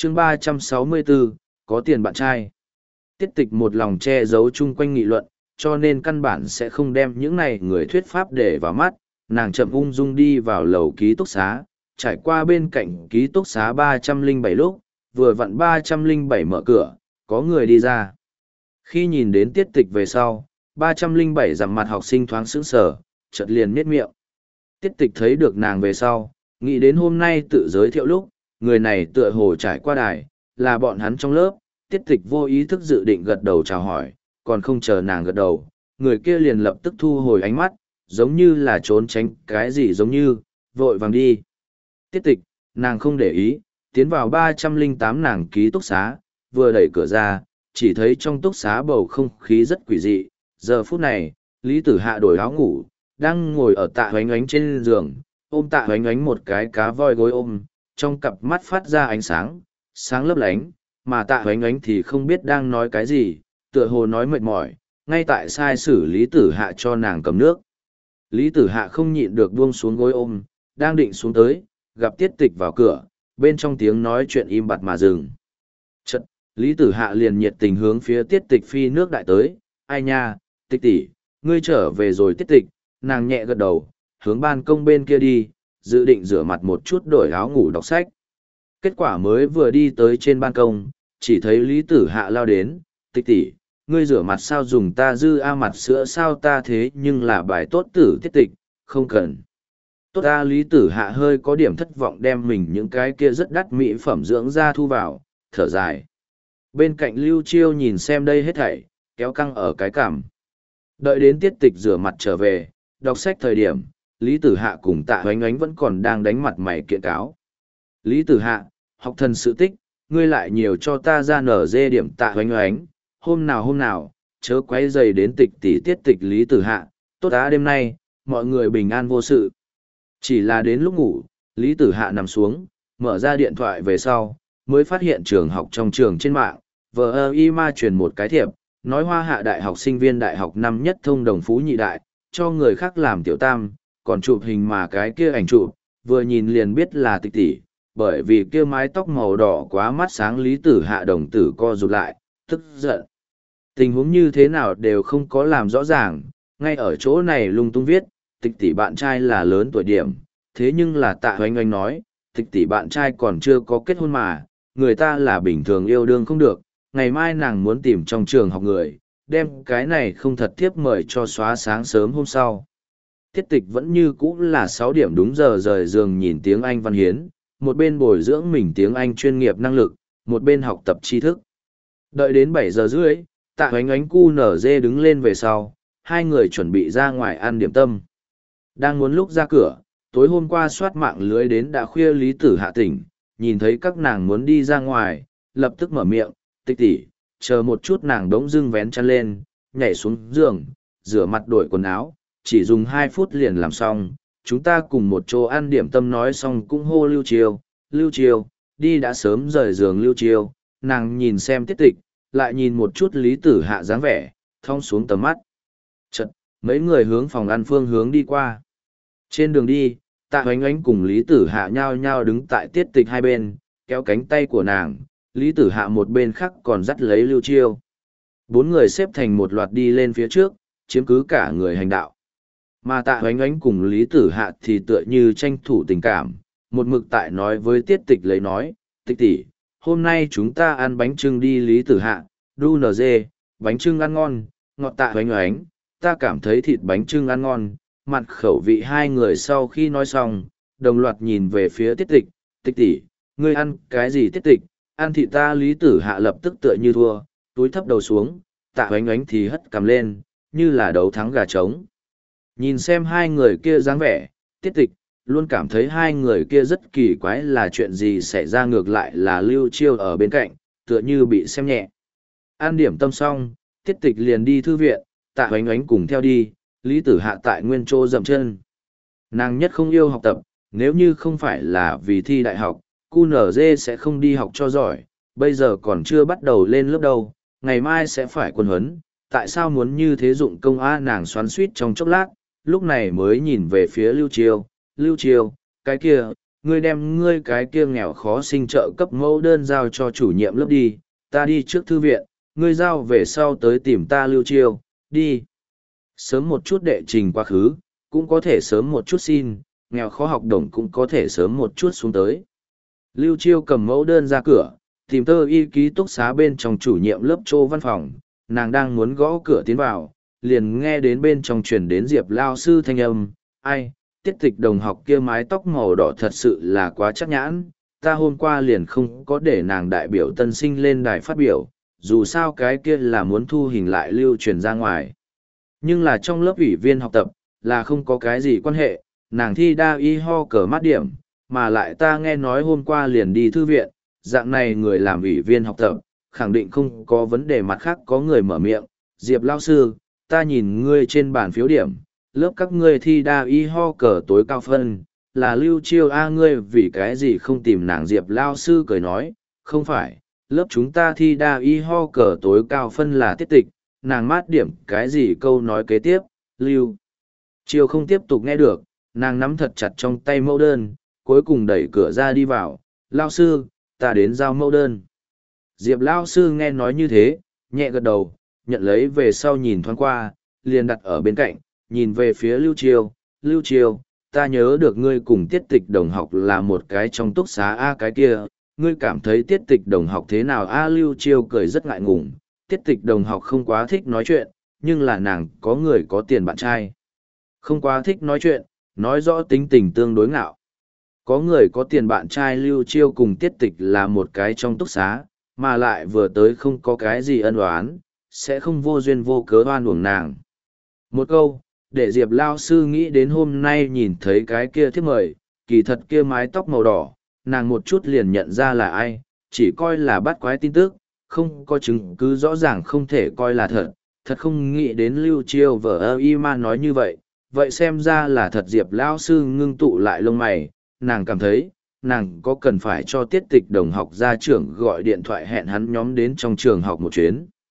chương 364, có tiền bạn trai. Tiết tịch một lòng che giấu chung quanh nghị luận, cho nên căn bản sẽ không đem những này người thuyết pháp để vào mắt. Nàng chậm ung dung đi vào lầu ký túc xá, trải qua bên cạnh ký túc xá 307 lúc, vừa vặn 307 mở cửa, có người đi ra. Khi nhìn đến tiết tịch về sau, 307 dặm mặt học sinh thoáng sững sờ, chợt liền miết miệng. Tiết tịch thấy được nàng về sau, nghĩ đến hôm nay tự giới thiệu lúc, người này tựa hồ trải qua đài, là bọn hắn trong lớp. Tiết tịch vô ý thức dự định gật đầu chào hỏi, còn không chờ nàng gật đầu, người kia liền lập tức thu hồi ánh mắt, giống như là trốn tránh cái gì giống như, vội vàng đi. Tiết tịch, nàng không để ý, tiến vào 308 nàng ký túc xá, vừa đẩy cửa ra, chỉ thấy trong túc xá bầu không khí rất quỷ dị. Giờ phút này, Lý Tử Hạ đổi áo ngủ, đang ngồi ở tạ hoánh ánh trên giường, ôm tạ hoánh ánh một cái cá voi gối ôm, trong cặp mắt phát ra ánh sáng, sáng lấp lánh, mà tạ hoánh ánh thì không biết đang nói cái gì, tựa hồ nói mệt mỏi, ngay tại sai sử Lý Tử Hạ cho nàng cầm nước. Lý Tử Hạ không nhịn được buông xuống gối ôm, đang định xuống tới, gặp Tiết Tịch vào cửa, bên trong tiếng nói chuyện im bặt mà dừng. Chật, Lý Tử Hạ liền nhiệt tình hướng phía Tiết Tịch phi nước đại tới, ai nha, Tịch tỷ, ngươi trở về rồi. Tiết Tịch, nàng nhẹ gật đầu, hướng ban công bên kia đi, dự định rửa mặt một chút đổi áo ngủ đọc sách. Kết quả mới vừa đi tới trên ban công, chỉ thấy Lý Tử Hạ lao đến, Tịch tỷ, ngươi rửa mặt sao dùng ta dư mặt sữa sao ta thế nhưng là bài tốt tử. Tiết Tịch, không cần. Tốt ta. Lý Tử Hạ hơi có điểm thất vọng đem mình những cái kia rất đắt mỹ phẩm dưỡng da thu vào, thở dài. Bên cạnh Lưu Chiêu nhìn xem đây hết thảy, kéo căng ở cái cằm. Đợi đến Tiết Tịch rửa mặt trở về, đọc sách thời điểm, Lý Tử Hạ cùng Tạ Hoánh Ánh vẫn còn đang đánh mặt mày kiện cáo. Lý Tử Hạ, học thần sự tích, ngươi lại nhiều cho ta ra nở dê điểm. Tạ Hoánh Ánh, hôm nào, chớ quấy rầy đến Tịch tỷ. Tiết Tịch. Lý Tử Hạ, tốt á, đêm nay, mọi người bình an vô sự. Chỉ là đến lúc ngủ, Lý Tử Hạ nằm xuống, mở ra điện thoại về sau, mới phát hiện trường học trong trường trên mạng, VIMA truyền một cái thiệp, nói Hoa Hạ Đại học sinh viên đại học năm nhất thông đồng phú nhị đại, cho người khác làm tiểu tam, còn chụp hình mà cái kia ảnh chụp, vừa nhìn liền biết là Tịch tỷ, bởi vì kia mái tóc màu đỏ quá mắt sáng. Lý Tử Hạ đồng tử co rụt lại, tức giận. Tình huống như thế nào đều không có làm rõ ràng, ngay ở chỗ này lung tung viết, Tịch tỷ bạn trai là lớn tuổi điểm, thế nhưng là Tạ Hoánh Ánh nói, Tịch tỷ bạn trai còn chưa có kết hôn mà, người ta là bình thường yêu đương không được, ngày mai nàng muốn tìm trong trường học người, đem cái này không thật thiếp mời cho xóa sáng sớm hôm sau. Tiết Tịch vẫn như cũ là 6 điểm đúng giờ rời giường nhìn tiếng Anh văn hiến, một bên bồi dưỡng mình tiếng Anh chuyên nghiệp năng lực, một bên học tập tri thức. Đợi đến 7 giờ rưỡi, Tạ Hoánh Ánh cu nở dê đứng lên về sau, hai người chuẩn bị ra ngoài ăn điểm tâm. Đang muốn lúc ra cửa, tối hôm qua soát mạng lưới đến đã khuya. Lý Tử Hạ tỉnh, nhìn thấy các nàng muốn đi ra ngoài, lập tức mở miệng, Tịch tỷ, chờ một chút. Nàng đống dưng vén chăn lên, nhảy xuống giường, rửa mặt đổi quần áo, chỉ dùng 2 phút liền làm xong. Chúng ta cùng một chỗ ăn điểm tâm. Nói xong cũng hô Lưu Chiêu, Lưu Chiêu, đi. Đã sớm rời giường Lưu Chiêu, nàng nhìn xem Tiết Tịch, lại nhìn một chút Lý Tử Hạ dáng vẻ, thong xuống tầm mắt. Chật, mấy người hướng phòng ăn phương hướng đi qua. Trên đường đi, Tạ Hoánh Ánh cùng Lý Tử Hạ nhao nhao đứng tại Tiết Tịch hai bên, kéo cánh tay của nàng, Lý Tử Hạ một bên khác còn dắt lấy Lưu Chiêu. 4 người xếp thành một loạt đi lên phía trước, chiếm cứ cả người hành đạo. Mà Tạ Hoánh Ánh cùng Lý Tử Hạ thì tựa như tranh thủ tình cảm, một mực tại nói với Tiết Tịch lấy nói, Tịch tỷ, hôm nay chúng ta ăn bánh chưng đi. Lý Tử Hạ, đu nở dê, bánh chưng ăn ngon, ngọt. Tạ Hoánh Ánh, ta cảm thấy thịt bánh chưng ăn ngon. Mặt khẩu vị. Hai người sau khi nói xong, đồng loạt nhìn về phía Tiết Tịch, Tịch tỷ, ngươi ăn cái gì? Tiết Tịch, ăn thịt ta. Lý Tử Hạ lập tức tựa như thua, túi thấp đầu xuống. Tạ Hoánh Ánh thì hất cằm lên, như là đấu thắng gà trống. Nhìn xem hai người kia dáng vẻ, Tiết Tịch luôn cảm thấy hai người kia rất kỳ quái, là chuyện gì xảy ra. Ngược lại là Lưu Chiêu ở bên cạnh, tựa như bị xem nhẹ. Ăn điểm tâm xong, Tiết Tịch liền đi thư viện, Tạ Hoánh Ánh cùng theo đi. Lý Tử Hạ tại nguyên chỗ dậm chân. Nàng nhất không yêu học tập, nếu như không phải là vì thi đại học, QNZ sẽ không đi học cho giỏi, bây giờ còn chưa bắt đầu lên lớp đâu, ngày mai sẽ phải quân huấn, tại sao muốn như thế dụng công a? Nàng xoắn suýt trong chốc lát, lúc này mới nhìn về phía Lưu Chiêu, Lưu Chiêu, cái kia, ngươi đem ngươi cái kia nghèo khó sinh trợ cấp mẫu đơn giao cho chủ nhiệm lớp đi, ta đi trước thư viện, ngươi giao về sau tới tìm ta Lưu Chiêu, đi. Sớm một chút đệ trình quá khứ, cũng có thể sớm một chút xin, nghèo khó học đồng cũng có thể sớm một chút xuống tới. Lưu Chiêu cầm mẫu đơn ra cửa, tìm Tơ Y ký túc xá bên trong chủ nhiệm lớp Trô văn phòng, nàng đang muốn gõ cửa tiến vào, liền nghe đến bên trong truyền đến Diệp lao sư thanh âm, ai, tiết tịch đồng học kia mái tóc màu đỏ thật sự là quá chắc nhãn, ta hôm qua liền không có để nàng đại biểu tân sinh lên đài phát biểu, dù sao cái kia là muốn thu hình lại lưu truyền ra ngoài. Nhưng là trong lớp ủy viên học tập, là không có cái gì quan hệ, nàng thi đa y ho cờ mát điểm, mà lại ta nghe nói hôm qua liền đi thư viện, dạng này người làm ủy viên học tập, khẳng định không có vấn đề mặt khác có người mở miệng, Diệp lao sư, ta nhìn ngươi trên bàn phiếu điểm, lớp các ngươi thi đa y ho cờ tối cao phân, là Lưu Chiêu A ngươi vì cái gì không tìm nàng Diệp lao sư cười nói, không phải, lớp chúng ta thi đa y ho cờ tối cao phân là tiết tịch, nàng mát điểm cái gì câu nói kế tiếp, Lưu Chiêu không tiếp tục nghe được, nàng nắm thật chặt trong tay mẫu đơn, cuối cùng đẩy cửa ra đi vào, lao sư, ta đến giao mẫu đơn. Diệp lao sư nghe nói như thế, nhẹ gật đầu, nhận lấy về sau nhìn thoáng qua, liền đặt ở bên cạnh, nhìn về phía Lưu Chiêu, ta nhớ được ngươi cùng tiết tịch đồng học là một cái trong túc xá A cái kia, ngươi cảm thấy tiết tịch đồng học thế nào A Lưu Chiêu cười rất ngại ngùng, tiết tịch đồng học không quá thích nói chuyện, nhưng là nàng có người có tiền bạn trai. Không quá thích nói chuyện, nói rõ tính tình tương đối ngạo. Có người có tiền bạn trai Lưu Chiêu cùng tiết tịch là một cái trong túc xá, mà lại vừa tới không có cái gì ân oán, sẽ không vô duyên vô cớ oan uổng nàng. Một câu, để Diệp Lao Sư nghĩ đến hôm nay nhìn thấy cái kia thiếp mời, kỳ thật kia mái tóc màu đỏ, nàng một chút liền nhận ra là ai, chỉ coi là bắt quái tin tức, không có chứng cứ rõ ràng không thể coi là thật, thật không nghĩ đến Lưu Chiêu vợ ơ y ma nói như vậy, vậy xem ra là thật Diệp Lao Sư ngưng tụ lại lông mày, nàng cảm thấy, nàng có cần phải cho tiết tịch đồng học ra trưởng gọi điện thoại hẹn hắn nhóm đến trong trường học một chuyến.